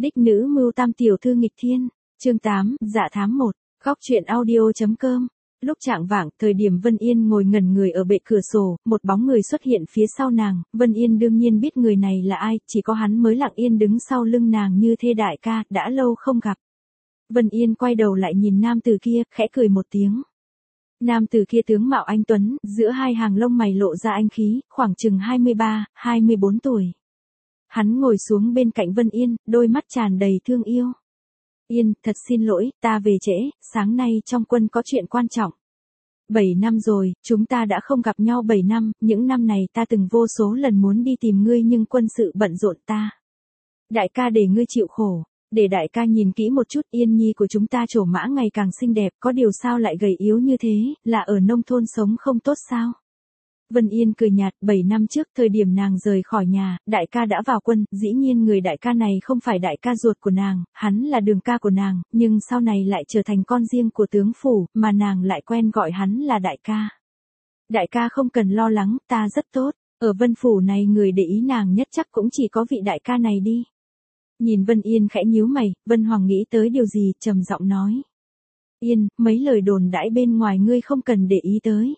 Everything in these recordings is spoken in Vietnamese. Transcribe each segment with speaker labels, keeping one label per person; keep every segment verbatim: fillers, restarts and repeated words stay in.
Speaker 1: Đích nữ mưu tam tiểu thư nghịch thiên, chương tám, dạ thám một, góc truyện audio.com. Lúc trạng vạng, thời điểm Vân Yên ngồi ngẩn người ở bệ cửa sổ, một bóng người xuất hiện phía sau nàng, Vân Yên đương nhiên biết người này là ai, chỉ có hắn mới lặng yên đứng sau lưng nàng như thê đại ca, đã lâu không gặp. Vân Yên quay đầu lại nhìn nam tử kia, khẽ cười một tiếng. Nam tử kia tướng mạo anh tuấn, giữa hai hàng lông mày lộ ra anh khí, khoảng chừng hai mươi ba, hai mươi bốn tuổi. Hắn ngồi xuống bên cạnh Vân Yên, đôi mắt tràn đầy thương yêu. Yên, thật xin lỗi, ta về trễ, sáng nay trong quân có chuyện quan trọng. Bảy năm rồi, chúng ta đã không gặp nhau bảy năm, những năm này ta từng vô số lần muốn đi tìm ngươi nhưng quân sự bận rộn ta. Đại ca để ngươi chịu khổ, để đại ca nhìn kỹ một chút, Yên nhi của chúng ta trổ mã ngày càng xinh đẹp, có điều sao lại gầy yếu như thế, là ở nông thôn sống không tốt sao? Vân Yên cười nhạt, bảy năm trước, thời điểm nàng rời khỏi nhà, đại ca đã vào quân, dĩ nhiên người đại ca này không phải đại ca ruột của nàng, hắn là đường ca của nàng, nhưng sau này lại trở thành con riêng của tướng phủ, mà nàng lại quen gọi hắn là đại ca. Đại ca không cần lo lắng, ta rất tốt, ở Vân phủ này người để ý nàng nhất chắc cũng chỉ có vị đại ca này đi. Nhìn Vân Yên khẽ nhíu mày, Vân Hoàng nghĩ tới điều gì, trầm giọng nói. Yên, mấy lời đồn đãi bên ngoài ngươi không cần để ý tới.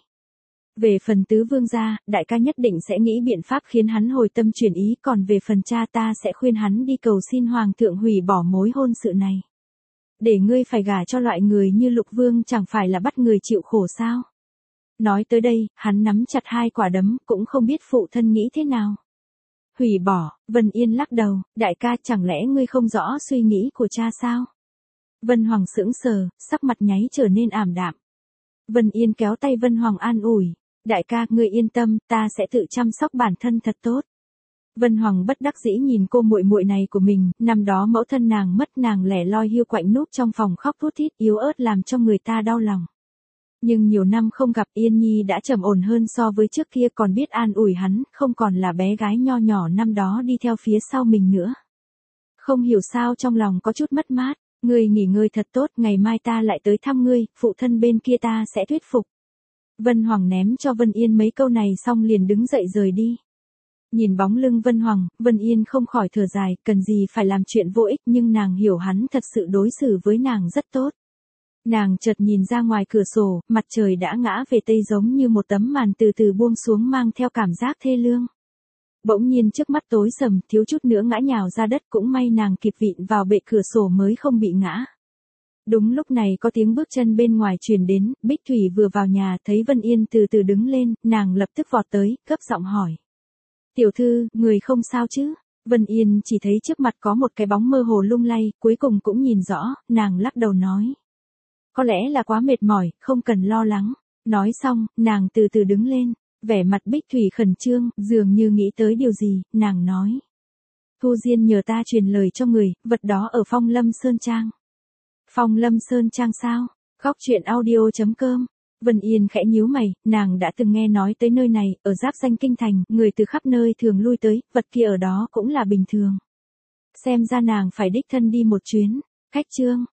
Speaker 1: Về phần tứ vương gia, đại ca nhất định sẽ nghĩ biện pháp khiến hắn hồi tâm chuyển ý, còn về phần cha ta sẽ khuyên hắn đi cầu xin hoàng thượng hủy bỏ mối hôn sự này. Để ngươi phải gả cho loại người như Lục Vương chẳng phải là bắt người chịu khổ sao? Nói tới đây, hắn nắm chặt hai quả đấm, cũng không biết phụ thân nghĩ thế nào. Hủy bỏ, Vân Yên lắc đầu, đại ca chẳng lẽ ngươi không rõ suy nghĩ của cha sao? Vân Hoàng sững sờ, sắc mặt nháy trở nên ảm đạm. Vân Yên kéo tay Vân Hoàng an ủi. Đại ca, ngươi yên tâm, ta sẽ tự chăm sóc bản thân thật tốt. Vân Hoàng bất đắc dĩ nhìn cô muội muội này của mình, năm đó mẫu thân nàng mất, nàng lẻ loi hiu quạnh núp trong phòng khóc thút thít, yếu ớt làm cho người ta đau lòng. Nhưng nhiều năm không gặp, Yên nhi đã trầm ổn hơn so với trước kia, còn biết an ủi hắn, không còn là bé gái nho nhỏ năm đó đi theo phía sau mình nữa. Không hiểu sao trong lòng có chút mất mát, ngươi nghỉ ngơi thật tốt, ngày mai ta lại tới thăm ngươi, phụ thân bên kia ta sẽ thuyết phục. Vân Hoàng ném cho Vân Yên mấy câu này xong liền đứng dậy rời đi. Nhìn bóng lưng Vân Hoàng, Vân Yên không khỏi thở dài, cần gì phải làm chuyện vô ích, nhưng nàng hiểu hắn thật sự đối xử với nàng rất tốt. Nàng chợt nhìn ra ngoài cửa sổ, mặt trời đã ngã về tây giống như một tấm màn từ từ buông xuống mang theo cảm giác thê lương. Bỗng nhiên trước mắt tối sầm, thiếu chút nữa ngã nhào ra đất, cũng may nàng kịp vịn vào bệ cửa sổ mới không bị ngã. Đúng lúc này có tiếng bước chân bên ngoài truyền đến, Bích Thủy vừa vào nhà thấy Vân Yên từ từ đứng lên, nàng lập tức vọt tới, gấp giọng hỏi. Tiểu thư, người không sao chứ? Vân Yên chỉ thấy trước mặt có một cái bóng mơ hồ lung lay, cuối cùng cũng nhìn rõ, nàng lắc đầu nói. Có lẽ là quá mệt mỏi, không cần lo lắng. Nói xong, nàng từ từ đứng lên, vẻ mặt Bích Thủy khẩn trương, dường như nghĩ tới điều gì, nàng nói. Thu Diên nhờ ta truyền lời cho người, vật đó ở Phong Lâm Sơn Trang. Phong Lâm Sơn Trang sao? Góc truyện audio.com. Vân Yên khẽ nhíu mày, nàng đã từng nghe nói tới nơi này, ở giáp danh kinh thành, người từ khắp nơi thường lui tới, vật kia ở đó cũng là bình thường. Xem ra nàng phải đích thân đi một chuyến. Khách chương.